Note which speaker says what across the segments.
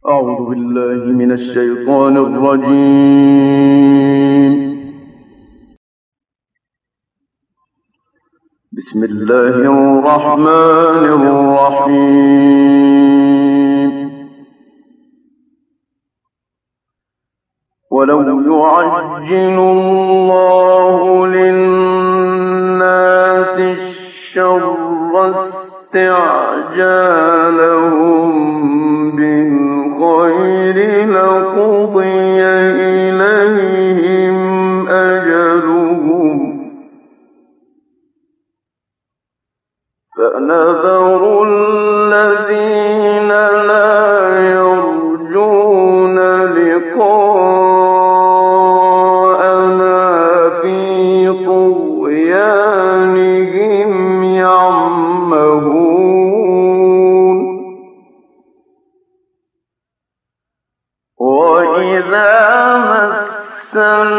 Speaker 1: أعوذ بالله من الشيطان الرجيم. بسم الله الرحمن الرحيم. ولو يعجل الله للناس الشر استعجالهم بالخير لقضي إليهم أجلهم فنذر الذين لا يرجون لقاءنا في طغيانهم يعمهون. وإذا مس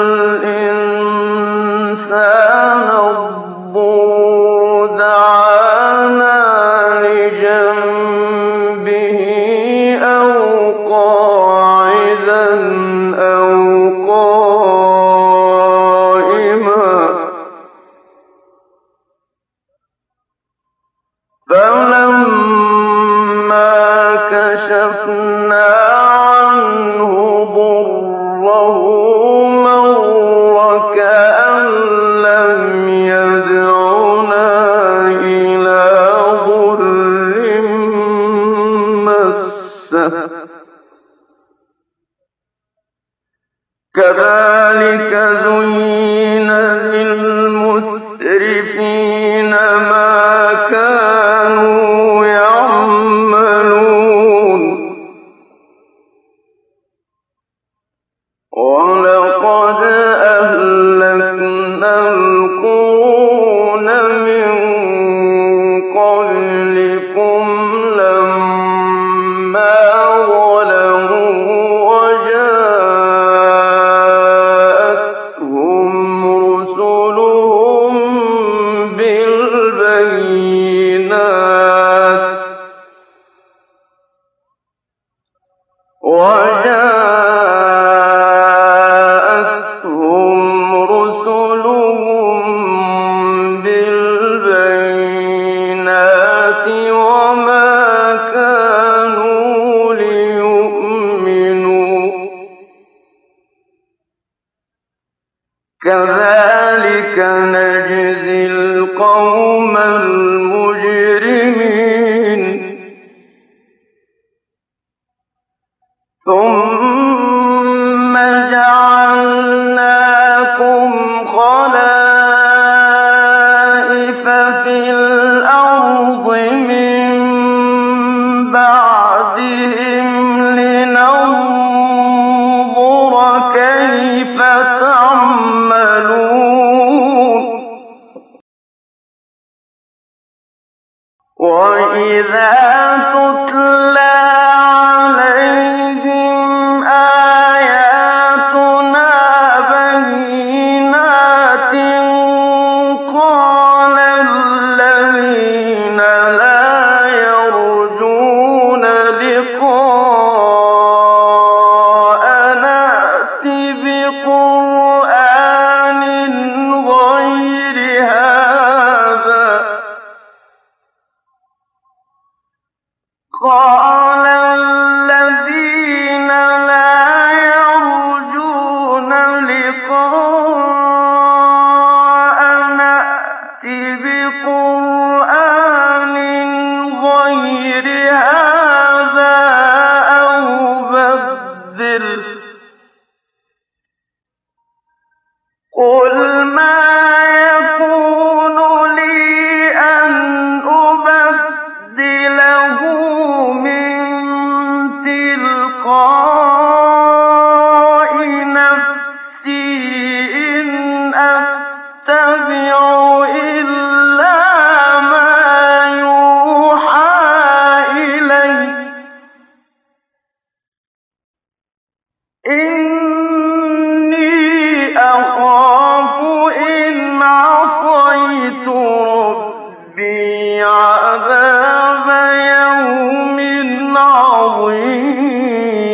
Speaker 1: الإنسان الضر دعانا لجنبه أو قاعدا أو قائما فلما كشفنا عنه ضره مر كأن لم يدعنا إلى ضر مسه كذلك زين للمسرفين ما كانوا يعملون. ولقد أهلكنا القرون من قبلكم لما ظلموا وجاءتهم رسلهم بالبينات وما كانوا ليؤمنوا كذلك نجزي القوم المجرمين. ثم جعلناكم خلائف في الأرض من بعدهم لننظر كيف تعملون. وإذا تتلى عليهم آياتنا بينات قال الذين لا يرجون لقاءنا ائت بقرآن غير هذا قال الذين لا يرجون لقاءنا ائت بقرآن غير هذا أو بدله قل ما يكون لي أن أبدله من تلقاء نفسي إن أتبع إلا ما يوحى إلي إني أخاف إن عصيت ربي عذاب يوم عظيم.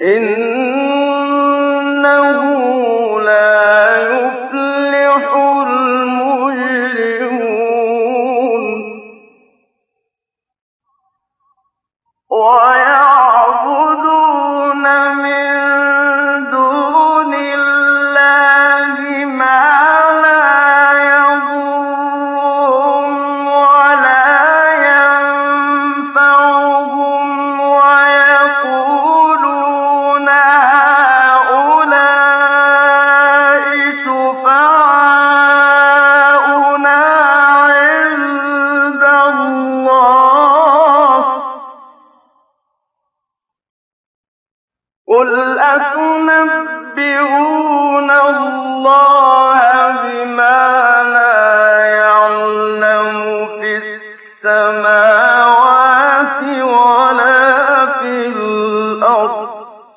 Speaker 1: إنه لا يفلح المجرمون ويعبدون من دون الله ما لا يضرهم ولا ينفعهم ويقولون هؤلاء شفعاؤنا عند الله قل أتنبئون الله بما لا يعلم في السماوات ولا في الأرض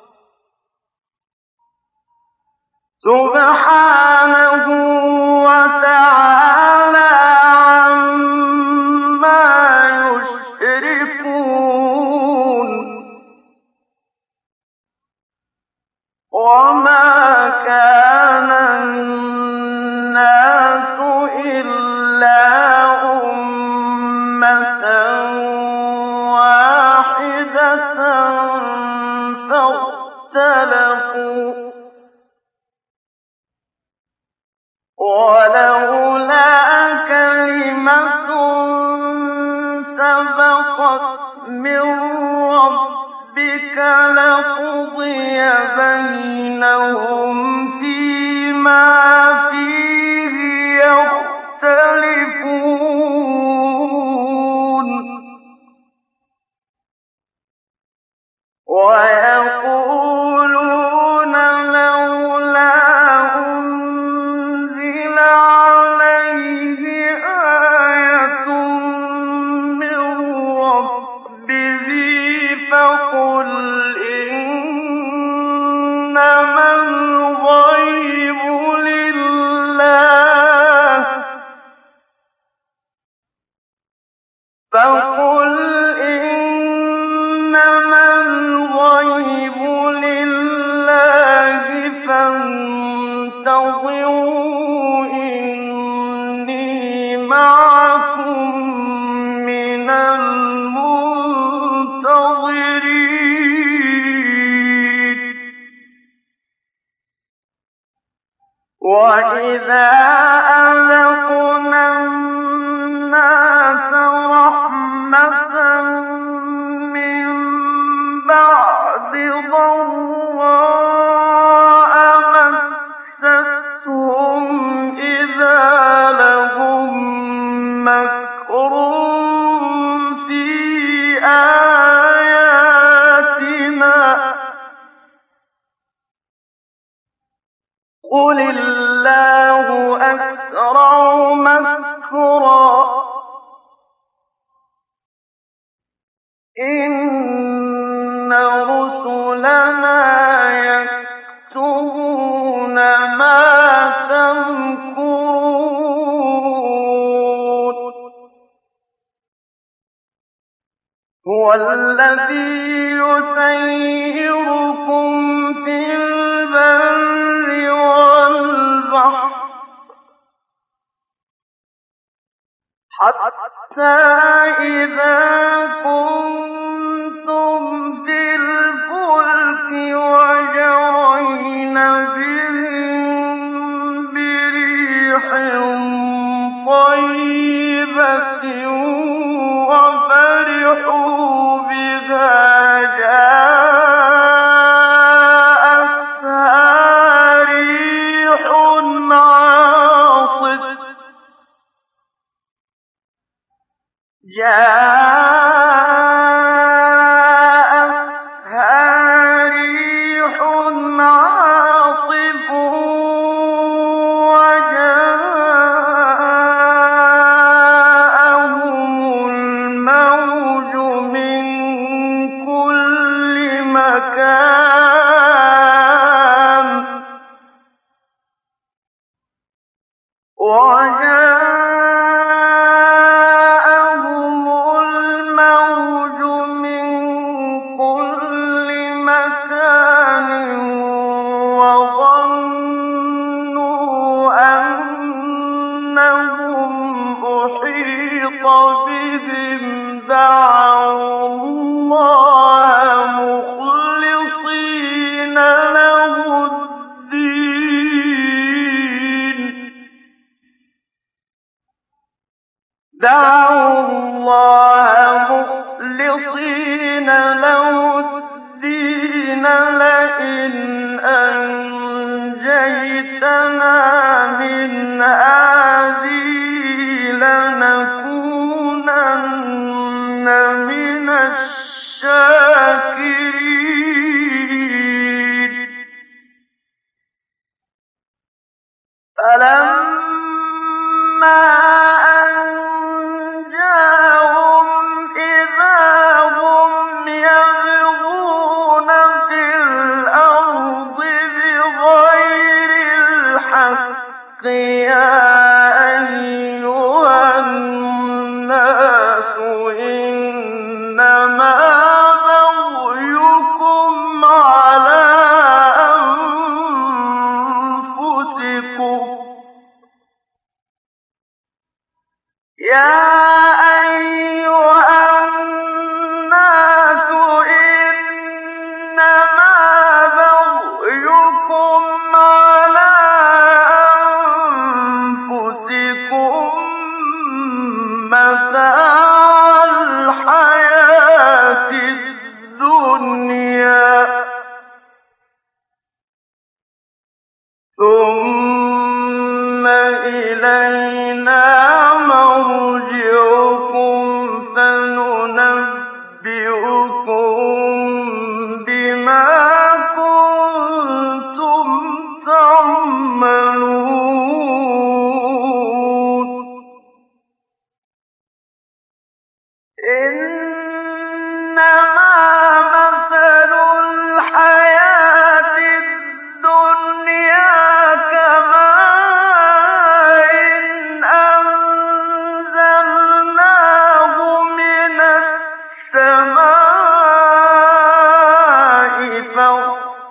Speaker 1: سبحانه وتعالى عما يشركون وما كان الناس إلا أمة واحدة فاختلفوا ولولا كلمة سبقت من ربك لقضي بينهم فيما فيه يختلفون ويقولون لولا أنزل عليه آية من ربه فقل إنما الغيب لله فانتظروا إني معكم من المنتظرين وإذا أذقنا الناس رحمة من بعد ضراء مستهم إذا لهم مكر في آياتنا قل الله أسرع مكرا إن رسلنا يكتبون ما تمكرون هو الذي يسيركم في البر والبحر حتى إذا كنتم في الفلك وجرين بهم بريح طيبة وفرحوا بها جاءتها ريح عاصف وجاءهم الموج من كل مكان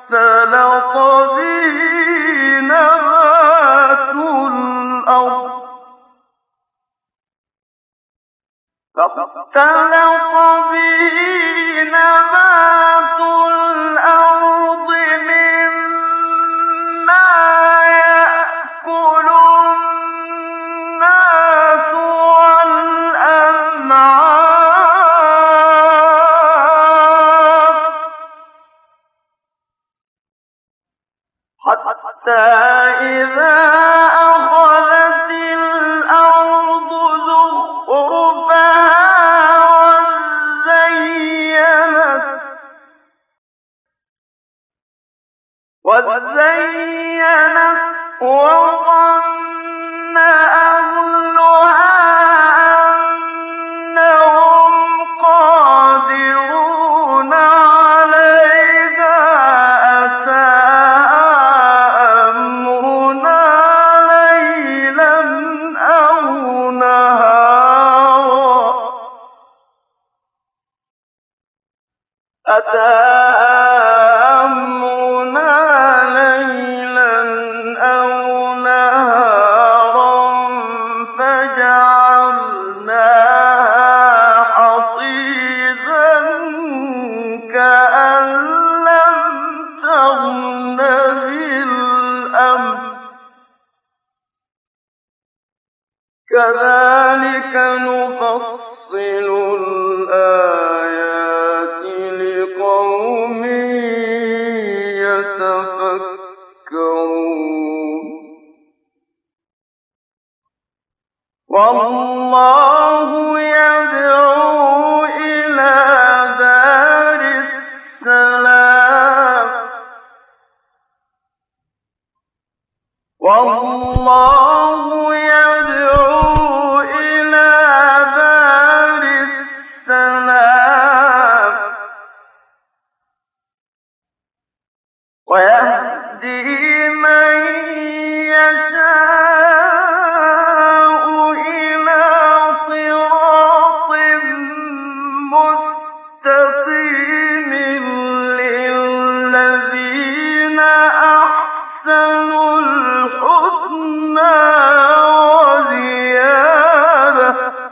Speaker 1: فاختلط به نبات الأرض مما يأكل الناس والأنعام حتى إذا أخذت الأرض زخرفها وزينت وظن أهلها أنهم قادرون عليها أتاها أمرنا ليلا أو نهارا فجعلناها حصيدا كأن لم تغن بالأمس كذلك نفصل الآيات لقوم يتفكرون والله يدعو إلى دار السلام ويهدي من يشاء إلى صراط مستقيم للذين أحسنوا الحسنى وزيادة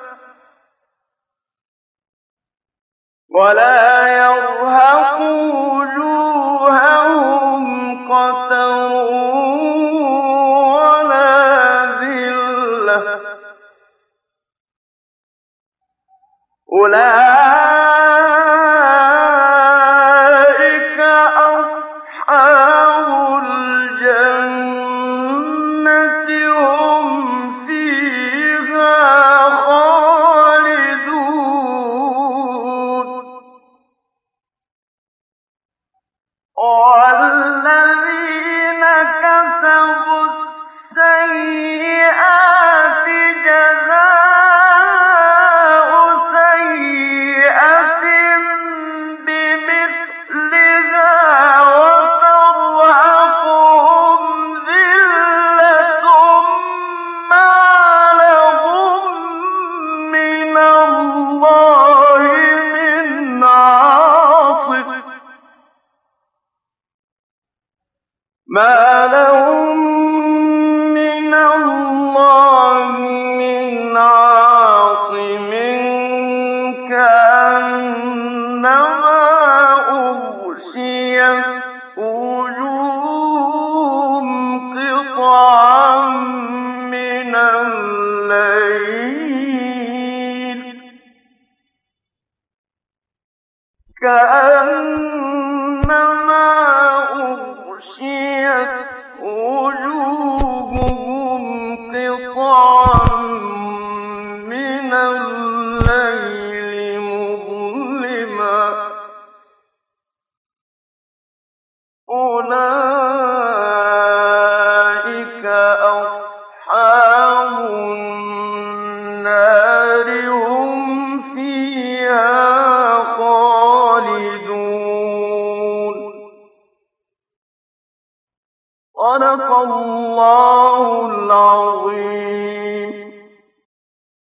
Speaker 1: ولا يرهق وجوههم قتر ولا ذلة أولئك أصحاب الجنة هم فيها خالدون والذين كسبوا السيئات جزاء سيئة بمثلها وترهقهم ذلة ما لهم من الله من عاصم ما لهم من الله من عاصم كأنما أغشيت وجوههم قطعا من الليل كأنما أغشيت وجوههم قطعا من الليل مظلما أولئك أصحاب النار هم فيها خالدون صدق الله العظيم.